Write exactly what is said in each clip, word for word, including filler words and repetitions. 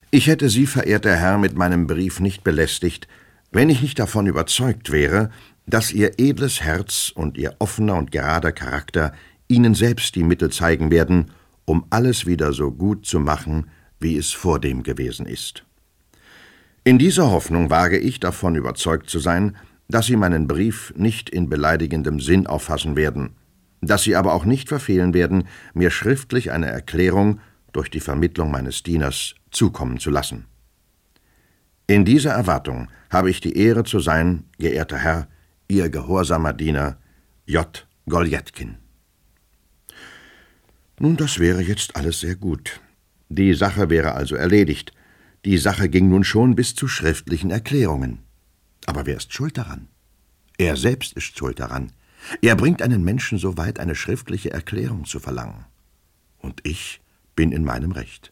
Ich hätte Sie, verehrter Herr, mit meinem Brief nicht belästigt, wenn ich nicht davon überzeugt wäre, dass Ihr edles Herz und Ihr offener und gerader Charakter Ihnen selbst die Mittel zeigen werden, um alles wieder so gut zu machen, wie es vordem gewesen ist. In dieser Hoffnung wage ich davon überzeugt zu sein, dass Sie meinen Brief nicht in beleidigendem Sinn auffassen werden, dass Sie aber auch nicht verfehlen werden, mir schriftlich eine Erklärung durch die Vermittlung meines Dieners zukommen zu lassen. In dieser Erwartung habe ich die Ehre zu sein, geehrter Herr, Ihr gehorsamer Diener, J. Goljetkin. Nun, das wäre jetzt alles sehr gut. Die Sache wäre also erledigt. Die Sache ging nun schon bis zu schriftlichen Erklärungen. Aber wer ist schuld daran? Er selbst ist schuld daran. Er bringt einen Menschen so weit, eine schriftliche Erklärung zu verlangen. Und ich bin in meinem Recht.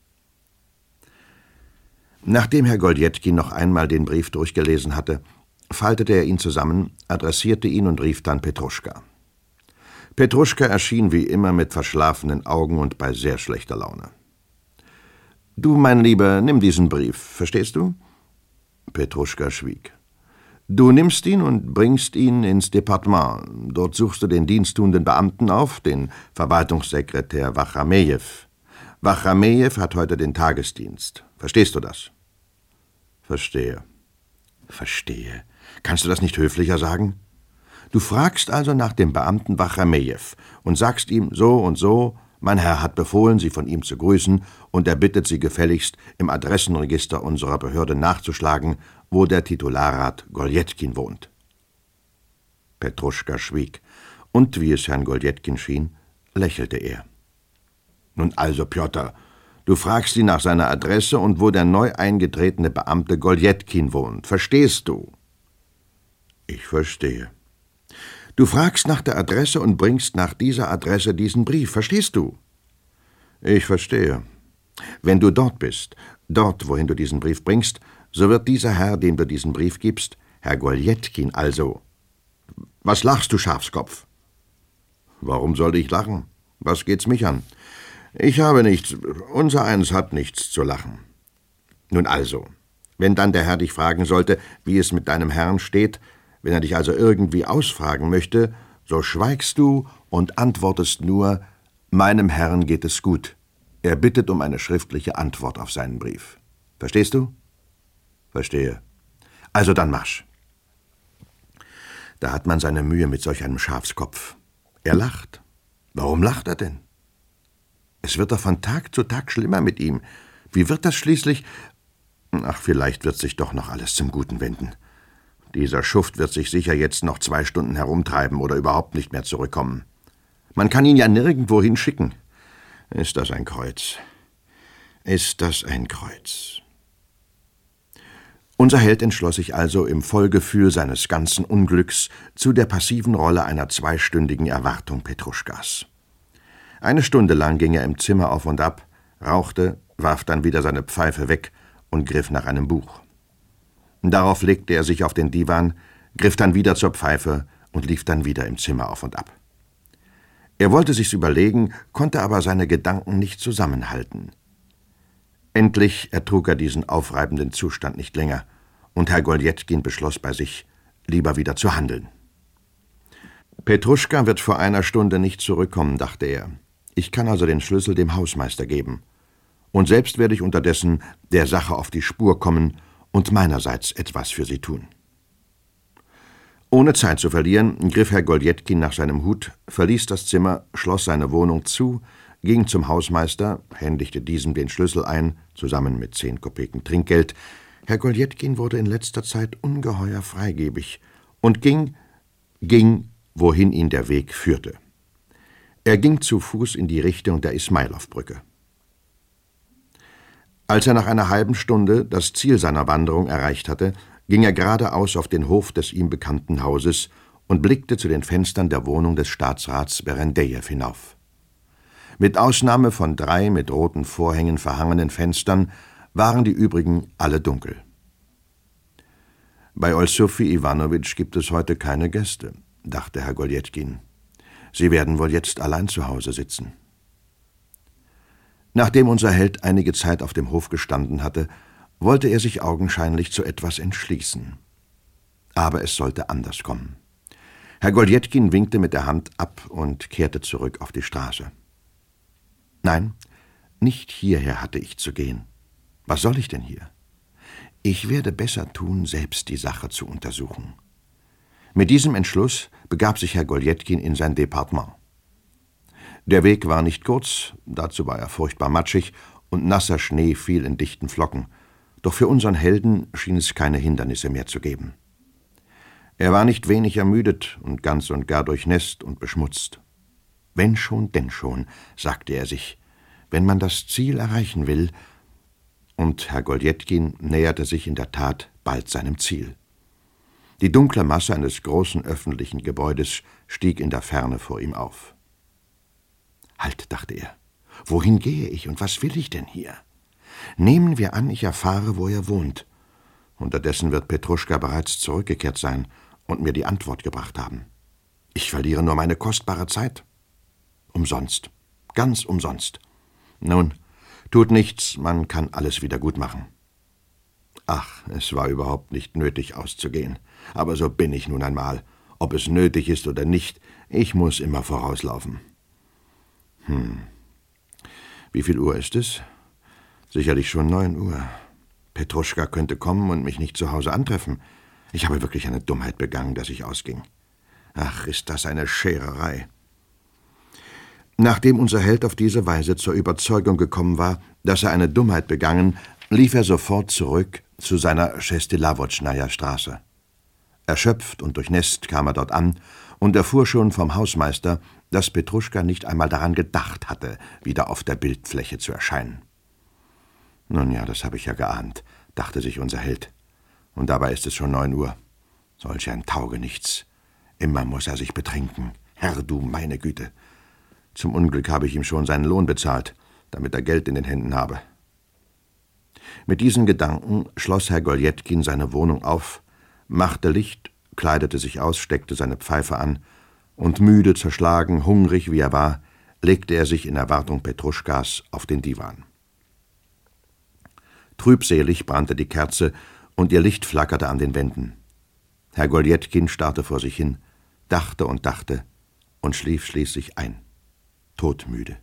Nachdem Herr Goljetkin noch einmal den Brief durchgelesen hatte, faltete er ihn zusammen, adressierte ihn und rief dann Petruschka. Petruschka erschien wie immer mit verschlafenen Augen und bei sehr schlechter Laune. »Du, mein Lieber, nimm diesen Brief, verstehst du?« Petruschka schwieg. »Du nimmst ihn und bringst ihn ins Departement. Dort suchst du den diensttuenden Beamten auf, den Verwaltungssekretär Wachamejew. Wachamejew hat heute den Tagesdienst. Verstehst du das?« »Verstehe.« »Verstehe. Kannst du das nicht höflicher sagen? Du fragst also nach dem Beamten Wachamejew und sagst ihm so und so, mein Herr hat befohlen, Sie von ihm zu grüßen, und er bittet Sie gefälligst, im Adressenregister unserer Behörde nachzuschlagen, wo der Titularrat Goljetkin wohnt.« Petruschka schwieg, und wie es Herrn Goljetkin schien, lächelte er. »Nun also, Pjotr, du fragst ihn nach seiner Adresse und wo der neu eingetretene Beamte Goljetkin wohnt. Verstehst du?« »Ich verstehe.« »Du fragst nach der Adresse und bringst nach dieser Adresse diesen Brief. Verstehst du?« »Ich verstehe. Wenn du dort bist, dort, wohin du diesen Brief bringst, so wird dieser Herr, dem du diesen Brief gibst, Herr Goljetkin also.« »Was lachst du, Schafskopf?« »Warum sollte ich lachen? Was geht's mich an? Ich habe nichts, unser eins hat nichts zu lachen. Nun also, wenn dann der Herr dich fragen sollte, wie es mit deinem Herrn steht, wenn er dich also irgendwie ausfragen möchte, so schweigst du und antwortest nur, meinem Herrn geht es gut. Er bittet um eine schriftliche Antwort auf seinen Brief. Verstehst du?« »Verstehe.« »Also dann marsch.« Da hat man seine Mühe mit solch einem Schafskopf. Er lacht. Warum lacht er denn? Es wird doch von Tag zu Tag schlimmer mit ihm. Wie wird das schließlich? Ach, vielleicht wird sich doch noch alles zum Guten wenden. Dieser Schuft wird sich sicher jetzt noch zwei Stunden herumtreiben oder überhaupt nicht mehr zurückkommen. Man kann ihn ja nirgendwo hinschicken. Ist das ein Kreuz? Ist das ein Kreuz? Unser Held entschloss sich also im Vollgefühl seines ganzen Unglücks zu der passiven Rolle einer zweistündigen Erwartung Petruschkas. Eine Stunde lang ging er im Zimmer auf und ab, rauchte, warf dann wieder seine Pfeife weg und griff nach einem Buch. Darauf legte er sich auf den Diwan, griff dann wieder zur Pfeife und lief dann wieder im Zimmer auf und ab. Er wollte sich's überlegen, konnte aber seine Gedanken nicht zusammenhalten. Endlich ertrug er diesen aufreibenden Zustand nicht länger, und Herr Goljetkin beschloss bei sich, lieber wieder zu handeln. Petruschka wird vor einer Stunde nicht zurückkommen, dachte er. Ich kann also den Schlüssel dem Hausmeister geben. Und selbst werde ich unterdessen der Sache auf die Spur kommen und meinerseits etwas für sie tun. Ohne Zeit zu verlieren, griff Herr Goljetkin nach seinem Hut, verließ das Zimmer, schloss seine Wohnung zu, ging zum Hausmeister, händigte diesem den Schlüssel ein, zusammen mit zehn Kopeken Trinkgeld. Herr Goljetkin wurde in letzter Zeit ungeheuer freigebig und ging, ging, wohin ihn der Weg führte. Er ging zu Fuß in die Richtung der Ismailowbrücke. Als er nach einer halben Stunde das Ziel seiner Wanderung erreicht hatte, ging er geradeaus auf den Hof des ihm bekannten Hauses und blickte zu den Fenstern der Wohnung des Staatsrats Berendejew hinauf. Mit Ausnahme von drei mit roten Vorhängen verhangenen Fenstern waren die übrigen alle dunkel. »Bei Olsufi Iwanowitsch gibt es heute keine Gäste«, dachte Herr Goljetkin. »Sie werden wohl jetzt allein zu Hause sitzen.« Nachdem unser Held einige Zeit auf dem Hof gestanden hatte, wollte er sich augenscheinlich zu etwas entschließen. Aber es sollte anders kommen. Herr Goljetkin winkte mit der Hand ab und kehrte zurück auf die Straße. Nein, nicht hierher hatte ich zu gehen. Was soll ich denn hier? Ich werde besser tun, selbst die Sache zu untersuchen. Mit diesem Entschluss begab sich Herr Goljetkin in sein Departement. Der Weg war nicht kurz, dazu war er furchtbar matschig und nasser Schnee fiel in dichten Flocken, doch für unseren Helden schien es keine Hindernisse mehr zu geben. Er war nicht wenig ermüdet und ganz und gar durchnässt und beschmutzt. Wenn schon, denn schon, sagte er sich, wenn man das Ziel erreichen will. Und Herr Goljetkin näherte sich in der Tat bald seinem Ziel. Die dunkle Masse eines großen öffentlichen Gebäudes stieg in der Ferne vor ihm auf. Halt, dachte er, wohin gehe ich und was will ich denn hier? Nehmen wir an, ich erfahre, wo er wohnt. Unterdessen wird Petruschka bereits zurückgekehrt sein und mir die Antwort gebracht haben. Ich verliere nur meine kostbare Zeit. Umsonst, ganz umsonst. Nun, tut nichts, man kann alles wieder gut machen. Ach, es war überhaupt nicht nötig auszugehen. Aber so bin ich nun einmal. Ob es nötig ist oder nicht, ich muss immer vorauslaufen. Hm, wie viel Uhr ist es? Sicherlich schon neun Uhr. Petruschka könnte kommen und mich nicht zu Hause antreffen. Ich habe wirklich eine Dummheit begangen, dass ich ausging. Ach, ist das eine Schererei. Nachdem unser Held auf diese Weise zur Überzeugung gekommen war, dass er eine Dummheit begangen, lief er sofort zurück zu seiner Schestilawotschnaja Straße. Erschöpft und durchnässt kam er dort an und erfuhr schon vom Hausmeister, dass Petruschka nicht einmal daran gedacht hatte, wieder auf der Bildfläche zu erscheinen. Nun ja, das habe ich ja geahnt, dachte sich unser Held. Und dabei ist es schon neun Uhr. Solch ein Taugenichts. Immer muss er sich betrinken. Herr, du meine Güte. Zum Unglück habe ich ihm schon seinen Lohn bezahlt, damit er Geld in den Händen habe. Mit diesen Gedanken schloss Herr Goljetkin seine Wohnung auf, machte Licht, kleidete sich aus, steckte seine Pfeife an und müde, zerschlagen, hungrig wie er war, legte er sich in Erwartung Petruschkas auf den Diwan. Trübselig brannte die Kerze und ihr Licht flackerte an den Wänden. Herr Goljetkin starrte vor sich hin, dachte und dachte und schlief schließlich ein, todmüde.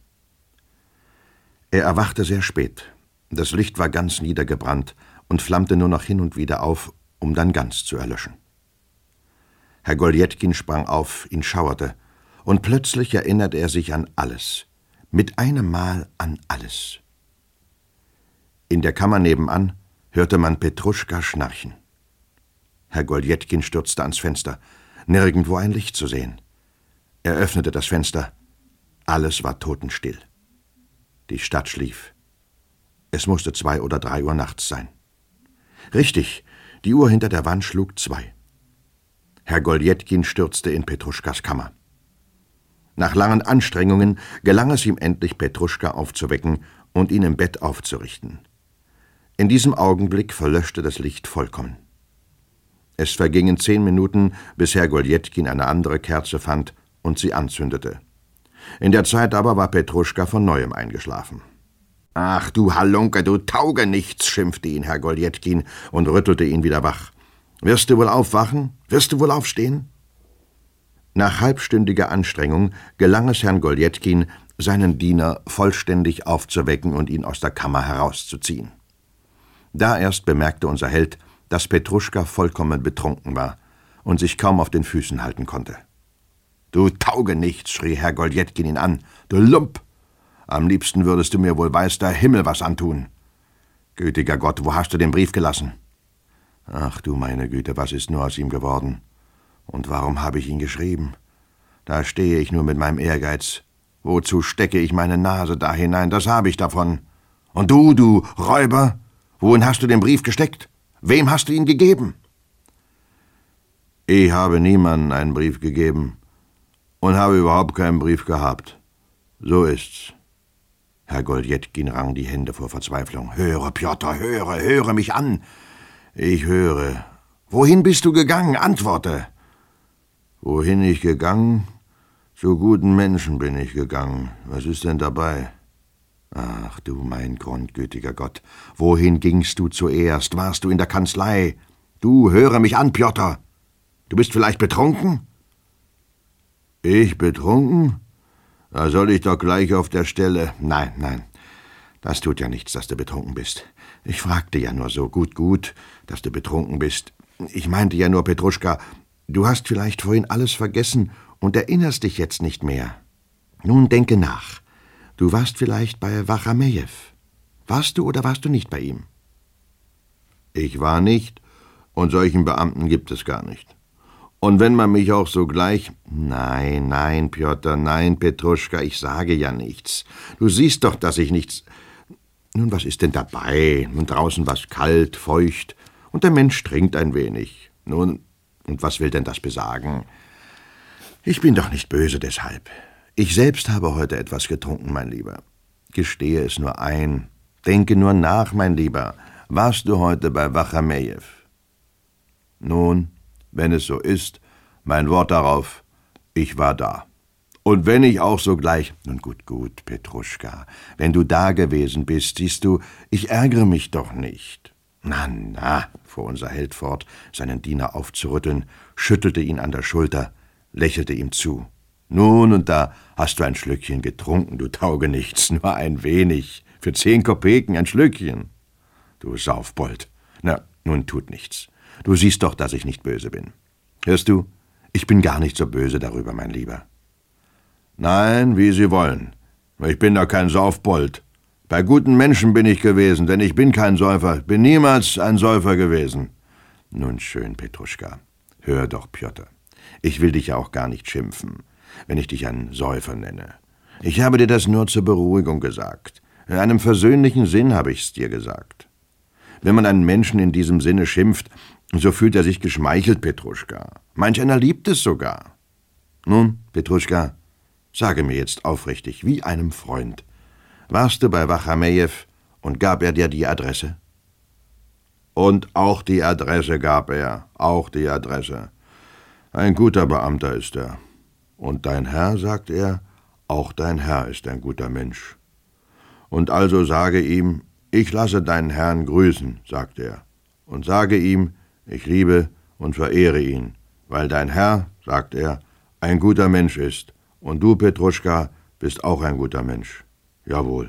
Er erwachte sehr spät. Das Licht war ganz niedergebrannt und flammte nur noch hin und wieder auf, um dann ganz zu erlöschen. Herr Goljetkin sprang auf, ihn schauerte, und plötzlich erinnerte er sich an alles, mit einem Mal an alles. In der Kammer nebenan hörte man Petruschka schnarchen. Herr Goljetkin stürzte ans Fenster, nirgendwo ein Licht zu sehen. Er öffnete das Fenster. Alles war totenstill. Die Stadt schlief. Es musste zwei oder drei Uhr nachts sein. Richtig, die Uhr hinter der Wand schlug zwei. Herr Goljetkin stürzte in Petruschkas Kammer. Nach langen Anstrengungen gelang es ihm endlich, Petruschka aufzuwecken und ihn im Bett aufzurichten. In diesem Augenblick verlöschte das Licht vollkommen. Es vergingen zehn Minuten, bis Herr Goljetkin eine andere Kerze fand und sie anzündete. In der Zeit aber war Petruschka von neuem eingeschlafen. »Ach, du Halunke, du Taugenichts«, schimpfte ihn Herr Goljetkin und rüttelte ihn wieder wach. »Wirst du wohl aufwachen? Wirst du wohl aufstehen?« Nach halbstündiger Anstrengung gelang es Herrn Goljetkin, seinen Diener vollständig aufzuwecken und ihn aus der Kammer herauszuziehen. Da erst bemerkte unser Held, dass Petruschka vollkommen betrunken war und sich kaum auf den Füßen halten konnte. »Du Taugenichts«, schrie Herr Goljetkin ihn an, »du Lump! Am liebsten würdest du mir wohl weiß der Himmel was antun. Gütiger Gott, wo hast du den Brief gelassen?« »Ach du meine Güte, was ist nur aus ihm geworden? Und warum habe ich ihn geschrieben? Da stehe ich nur mit meinem Ehrgeiz. Wozu stecke ich meine Nase da hinein? Das habe ich davon. Und du, du Räuber, wohin hast du den Brief gesteckt? Wem hast du ihn gegeben?« »Ich habe niemandem einen Brief gegeben und habe überhaupt keinen Brief gehabt. So ist's.« Herr Goljetkin rang die Hände vor Verzweiflung. »Höre, Pjotr, höre, höre mich an!« »Ich höre. Wohin bist du gegangen? Antworte!« »Wohin ich gegangen? Zu guten Menschen bin ich gegangen. Was ist denn dabei?« Ach du mein grundgütiger Gott, wohin gingst du zuerst? Warst du in der Kanzlei? Du, höre mich an, Pjotr. Du bist vielleicht betrunken? Ich betrunken? Da soll ich doch gleich auf der Stelle... Nein, nein, das tut ja nichts, dass du betrunken bist. Ich fragte ja nur so, gut, gut, dass du betrunken bist. Ich meinte ja nur, Petruschka, du hast vielleicht vorhin alles vergessen und erinnerst dich jetzt nicht mehr. Nun denke nach. Du warst vielleicht bei Wachamejew. Warst du oder warst du nicht bei ihm? Ich war nicht, und solchen Beamten gibt es gar nicht. Und wenn man mich auch so gleich... Nein, nein, Pjotr, nein, Petruschka, ich sage ja nichts. Du siehst doch, dass ich nichts... Nun, was ist denn dabei? Nun, draußen war's kalt, feucht, und der Mensch trinkt ein wenig. Nun, und was will denn das besagen? Ich bin doch nicht böse deshalb. Ich selbst habe heute etwas getrunken, mein Lieber. Gestehe es nur ein. Denke nur nach, mein Lieber. Warst du heute bei Wachamejew? Nun, wenn es so ist, mein Wort darauf, ich war da. Und wenn ich auch sogleich... Nun gut, gut, Petruschka, wenn du da gewesen bist, siehst du, ich ärgere mich doch nicht. Na, na, fuhr unser Held fort, seinen Diener aufzurütteln, schüttelte ihn an der Schulter, lächelte ihm zu. Nun, und da hast du ein Schlückchen getrunken, du Taugenichts, nur ein wenig, für zehn Kopeken ein Schlückchen. Du Saufbold. Na, nun tut nichts. Du siehst doch, dass ich nicht böse bin. Hörst du, ich bin gar nicht so böse darüber, mein Lieber. Nein, wie Sie wollen. Ich bin doch kein Saufbold. Bei guten Menschen bin ich gewesen, denn ich bin kein Säufer, bin niemals ein Säufer gewesen. Nun schön, Petruschka. Hör doch, Pjotr. Ich will dich ja auch gar nicht schimpfen, wenn ich dich einen Säufer nenne. Ich habe dir das nur zur Beruhigung gesagt. In einem versöhnlichen Sinn habe ich's dir gesagt. Wenn man einen Menschen in diesem Sinne schimpft, so fühlt er sich geschmeichelt, Petruschka. Manch einer liebt es sogar. Nun, Petruschka, sage mir jetzt aufrichtig, wie einem Freund, warst du bei Wachamejew und gab er dir die Adresse? Und auch die Adresse gab er, auch die Adresse. Ein guter Beamter ist er. Und dein Herr, sagt er, auch dein Herr ist ein guter Mensch. Und also sage ihm, ich lasse deinen Herrn grüßen, sagt er, und sage ihm, ich liebe und verehre ihn, weil dein Herr, sagt er, ein guter Mensch ist, und du, Petruschka, bist auch ein guter Mensch. Jawohl.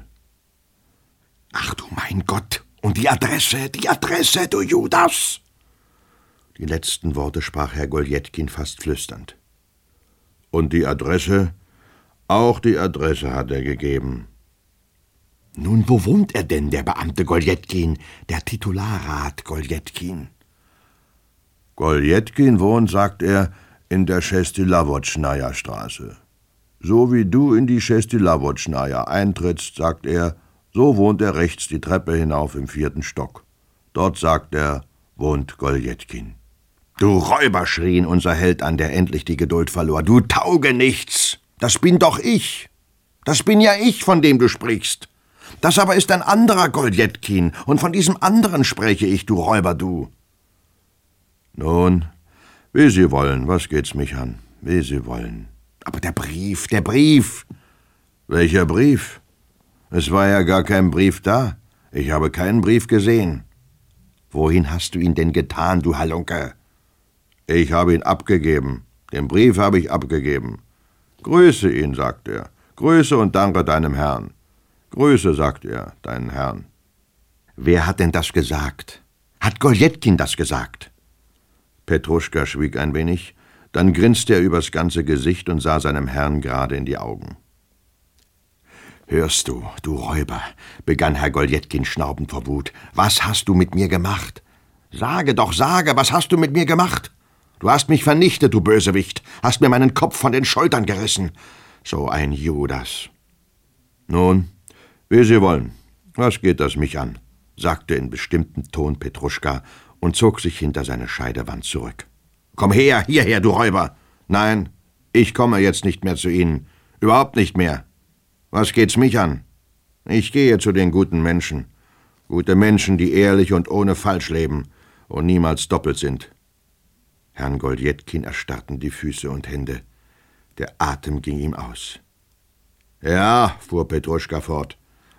Ach du mein Gott, und die Adresse, die Adresse, du Judas! Die letzten Worte sprach Herr Goljetkin fast flüsternd. Und die Adresse? Auch die Adresse hat er gegeben. Nun, wo wohnt er denn, der Beamte Goljetkin, der Titularrat Goljetkin? Goljetkin wohnt, sagt er, in der Schestilawotschnaja Straße. So wie du in die Schestilawotschnaja eintrittst, sagt er, so wohnt er rechts die Treppe hinauf im vierten Stock. Dort, sagt er, wohnt Goljetkin. Du Räuber, schrien unser Held an, der endlich die Geduld verlor. Du Taugenichts! Das bin doch ich! Das bin ja ich, von dem du sprichst! Das aber ist ein anderer Goljetkin, und von diesem anderen spreche ich, du Räuber, du! Nun, wie Sie wollen, was geht's mich an? Wie Sie wollen. Aber der Brief, der Brief! Welcher Brief? Es war ja gar kein Brief da. Ich habe keinen Brief gesehen. Wohin hast du ihn denn getan, du Halunke? Ich habe ihn abgegeben. Den Brief habe ich abgegeben. Grüße ihn, sagt er. Grüße und danke deinem Herrn. Grüße, sagt er, deinen Herrn. Wer hat denn das gesagt? Hat Goljetkin das gesagt? Petruschka schwieg ein wenig, dann grinste er übers ganze Gesicht und sah seinem Herrn gerade in die Augen. »Hörst du, du Räuber«, begann Herr Goljetkin schnaubend vor Wut, »was hast du mit mir gemacht? Sage doch, sage, was hast du mit mir gemacht? Du hast mich vernichtet, du Bösewicht, hast mir meinen Kopf von den Schultern gerissen. So ein Judas.« »Nun, wie Sie wollen. Was geht das mich an?«, sagte in bestimmtem Ton Petruschka und zog sich hinter seine Scheidewand zurück. »Komm her, hierher, du Räuber! Nein, ich komme jetzt nicht mehr zu Ihnen. Überhaupt nicht mehr. Was geht's mich an? Ich gehe zu den guten Menschen. Gute Menschen, die ehrlich und ohne Falsch leben und niemals doppelt sind.« Herrn Goljetkin erstarrten die Füße und Hände. Der Atem ging ihm aus. »Ja«, fuhr Petruschka fort,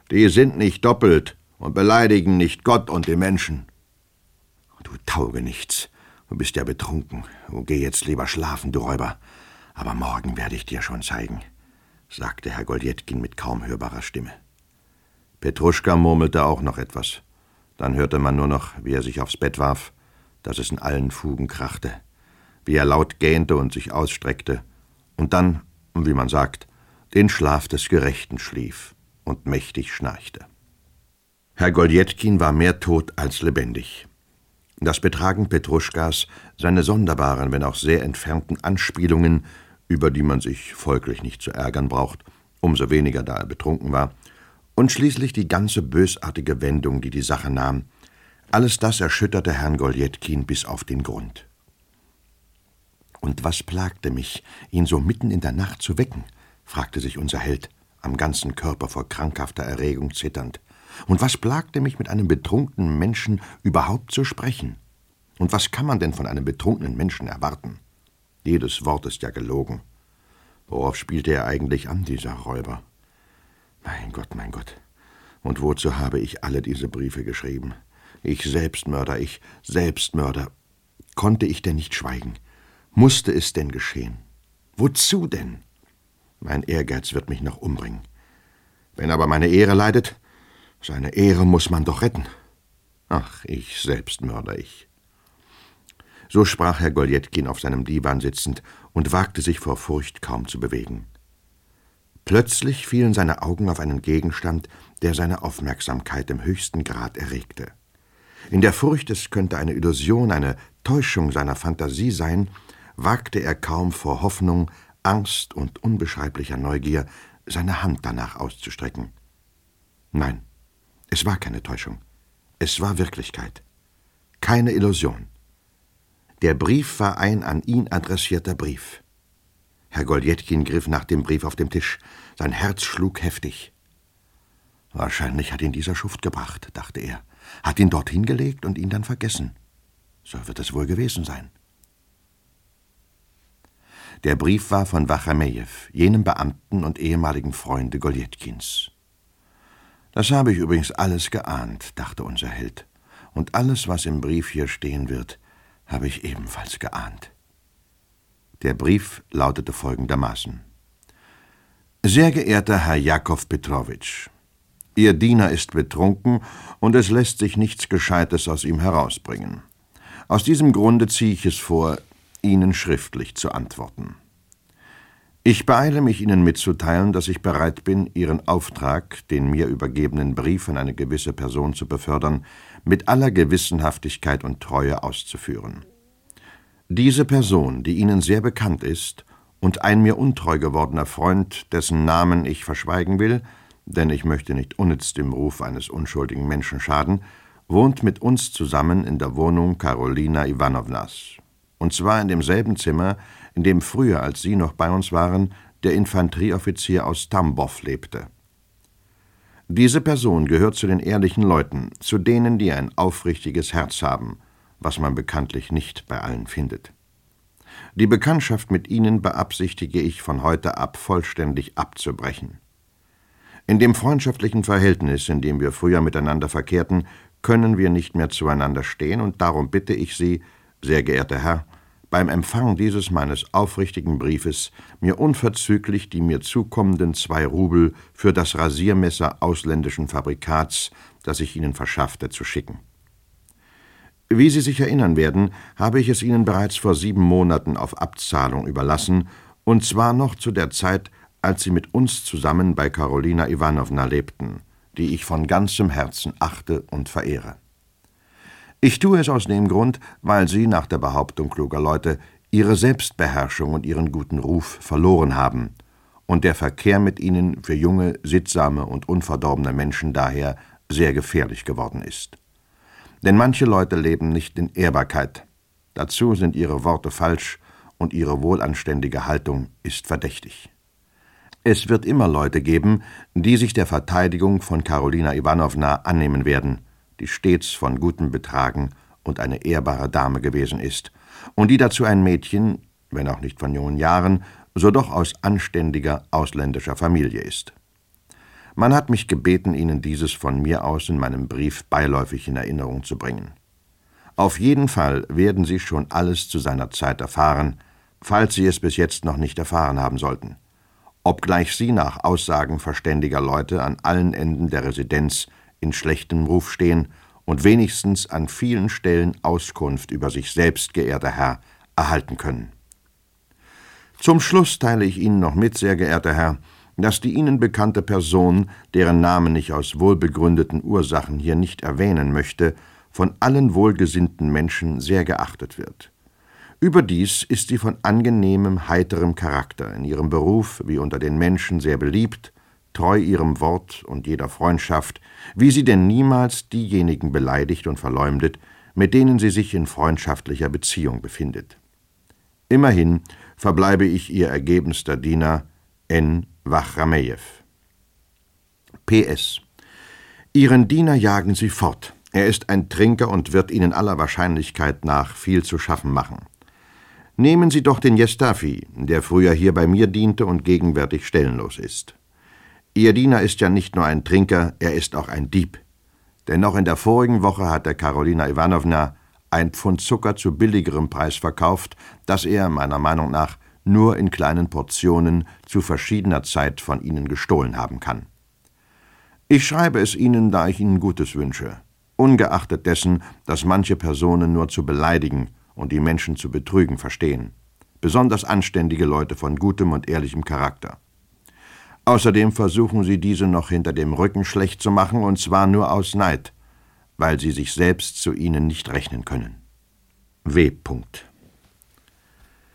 Die sind nicht doppelt und beleidigen nicht Gott und die Menschen. Du Taugenichts, du bist ja betrunken. Du geh jetzt lieber schlafen, du Räuber. Aber morgen werde ich dir schon zeigen, sagte Herr Goldjetkin mit kaum hörbarer Stimme. Petruschka murmelte auch noch etwas. Dann hörte man nur noch, wie er sich aufs Bett warf, dass es in allen Fugen krachte, wie er laut gähnte und sich ausstreckte und dann, wie man sagt, den Schlaf des Gerechten schlief und mächtig schnarchte. Herr Goldjetkin war mehr tot als lebendig. Das Betragen Petruschkas, seine sonderbaren, wenn auch sehr entfernten Anspielungen, über die man sich folglich nicht zu ärgern braucht, umso weniger, da er betrunken war, und schließlich die ganze bösartige Wendung, die die Sache nahm, alles das erschütterte Herrn Goldjetkin bis auf den Grund. »Und was plagte mich, ihn so mitten in der Nacht zu wecken?« fragte sich unser Held, am ganzen Körper vor krankhafter Erregung zitternd. »Und was plagte mich, mit einem betrunkenen Menschen überhaupt zu sprechen? Und was kann man denn von einem betrunkenen Menschen erwarten? Jedes Wort ist ja gelogen. Worauf spielte er eigentlich an, dieser Räuber? Mein Gott, mein Gott, und wozu habe ich alle diese Briefe geschrieben? Ich Selbstmörder, ich Selbstmörder. Konnte ich denn nicht schweigen? Musste es denn geschehen? Wozu denn? Mein Ehrgeiz wird mich noch umbringen. Wenn aber meine Ehre leidet, seine Ehre muss man doch retten. Ach, ich Selbstmörder, ich. So sprach Herr Goldjetkin auf seinem Divan sitzend und wagte sich vor Furcht kaum zu bewegen. Plötzlich fielen seine Augen auf einen Gegenstand, der seine Aufmerksamkeit im höchsten Grad erregte. In der Furcht, es könnte eine Illusion, eine Täuschung seiner Fantasie sein, wagte er kaum vor Hoffnung, Angst und unbeschreiblicher Neugier, seine Hand danach auszustrecken. Nein, es war keine Täuschung. Es war Wirklichkeit. Keine Illusion. Der Brief war ein an ihn adressierter Brief. Herr Goldjetkin griff nach dem Brief auf dem Tisch. Sein Herz schlug heftig. Wahrscheinlich hat ihn dieser Schuft gebracht, dachte er, hat ihn dorthin gelegt und ihn dann vergessen. So wird es wohl gewesen sein. Der Brief war von Wachamejew, jenem Beamten und ehemaligen Freunde Goldjetkins. Das habe ich übrigens alles geahnt, dachte unser Held, und alles, was im Brief hier stehen wird, habe ich ebenfalls geahnt. Der Brief lautete folgendermaßen: Sehr geehrter Herr Jakow Petrowitsch, Ihr Diener ist betrunken und es lässt sich nichts Gescheites aus ihm herausbringen. Aus diesem Grunde ziehe ich es vor, Ihnen schriftlich zu antworten. Ich beeile mich, Ihnen mitzuteilen, dass ich bereit bin, Ihren Auftrag, den mir übergebenen Brief an eine gewisse Person zu befördern, mit aller Gewissenhaftigkeit und Treue auszuführen. Diese Person, die Ihnen sehr bekannt ist, und ein mir untreu gewordener Freund, dessen Namen ich verschweigen will, denn ich möchte nicht unnütz dem Ruf eines unschuldigen Menschen schaden, wohnt mit uns zusammen in der Wohnung Karolina Iwanownas. Und zwar in demselben Zimmer, in dem früher, als Sie noch bei uns waren, der Infanterieoffizier aus Tambow lebte. Diese Person gehört zu den ehrlichen Leuten, zu denen, die ein aufrichtiges Herz haben, was man bekanntlich nicht bei allen findet. Die Bekanntschaft mit Ihnen beabsichtige ich von heute ab vollständig abzubrechen. In dem freundschaftlichen Verhältnis, in dem wir früher miteinander verkehrten, können wir nicht mehr zueinander stehen, und darum bitte ich Sie, sehr geehrter Herr, beim Empfang dieses meines aufrichtigen Briefes mir unverzüglich die mir zukommenden zwei Rubel für das Rasiermesser ausländischen Fabrikats, das ich Ihnen verschaffte, zu schicken. Wie Sie sich erinnern werden, habe ich es Ihnen bereits vor sieben Monaten auf Abzahlung überlassen, und zwar noch zu der Zeit, als Sie mit uns zusammen bei Karolina Iwanowna lebten, die ich von ganzem Herzen achte und verehre. Ich tue es aus dem Grund, weil Sie, nach der Behauptung kluger Leute, Ihre Selbstbeherrschung und Ihren guten Ruf verloren haben und der Verkehr mit Ihnen für junge, sittsame und unverdorbene Menschen daher sehr gefährlich geworden ist. Denn manche Leute leben nicht in Ehrbarkeit. Dazu sind ihre Worte falsch und ihre wohlanständige Haltung ist verdächtig. Es wird immer Leute geben, die sich der Verteidigung von Karolina Iwanowna annehmen werden, die stets von gutem Betragen und eine ehrbare Dame gewesen ist, und die dazu ein Mädchen, wenn auch nicht von jungen Jahren, so doch aus anständiger ausländischer Familie ist. Man hat mich gebeten, Ihnen dieses von mir aus in meinem Brief beiläufig in Erinnerung zu bringen. Auf jeden Fall werden Sie schon alles zu seiner Zeit erfahren, falls Sie es bis jetzt noch nicht erfahren haben sollten. Obgleich Sie nach Aussagen verständiger Leute an allen Enden der Residenz in schlechtem Ruf stehen und wenigstens an vielen Stellen Auskunft über sich selbst, geehrter Herr, erhalten können. Zum Schluss teile ich Ihnen noch mit, sehr geehrter Herr, dass die Ihnen bekannte Person, deren Namen ich aus wohlbegründeten Ursachen hier nicht erwähnen möchte, von allen wohlgesinnten Menschen sehr geachtet wird. Überdies ist sie von angenehmem, heiterem Charakter, in ihrem Beruf wie unter den Menschen sehr beliebt, treu ihrem Wort und jeder Freundschaft, wie sie denn niemals diejenigen beleidigt und verleumdet, mit denen sie sich in freundschaftlicher Beziehung befindet. Immerhin verbleibe ich Ihr ergebenster Diener, N. Wachramejew. P S. Ihren Diener jagen Sie fort. Er ist ein Trinker und wird Ihnen aller Wahrscheinlichkeit nach viel zu schaffen machen. Nehmen Sie doch den Yestafi, der früher hier bei mir diente und gegenwärtig stellenlos ist. Ihr Diener ist ja nicht nur ein Trinker, er ist auch ein Dieb. Denn noch in der vorigen Woche hat der Karolina Iwanowna ein Pfund Zucker zu billigerem Preis verkauft, das er, meiner Meinung nach, nur in kleinen Portionen zu verschiedener Zeit von Ihnen gestohlen haben kann. Ich schreibe es Ihnen, da ich Ihnen Gutes wünsche, ungeachtet dessen, dass manche Personen nur zu beleidigen und die Menschen zu betrügen verstehen, besonders anständige Leute von gutem und ehrlichem Charakter. Außerdem versuchen sie diese noch hinter dem Rücken schlecht zu machen, und zwar nur aus Neid, weil sie sich selbst zu ihnen nicht rechnen können. W.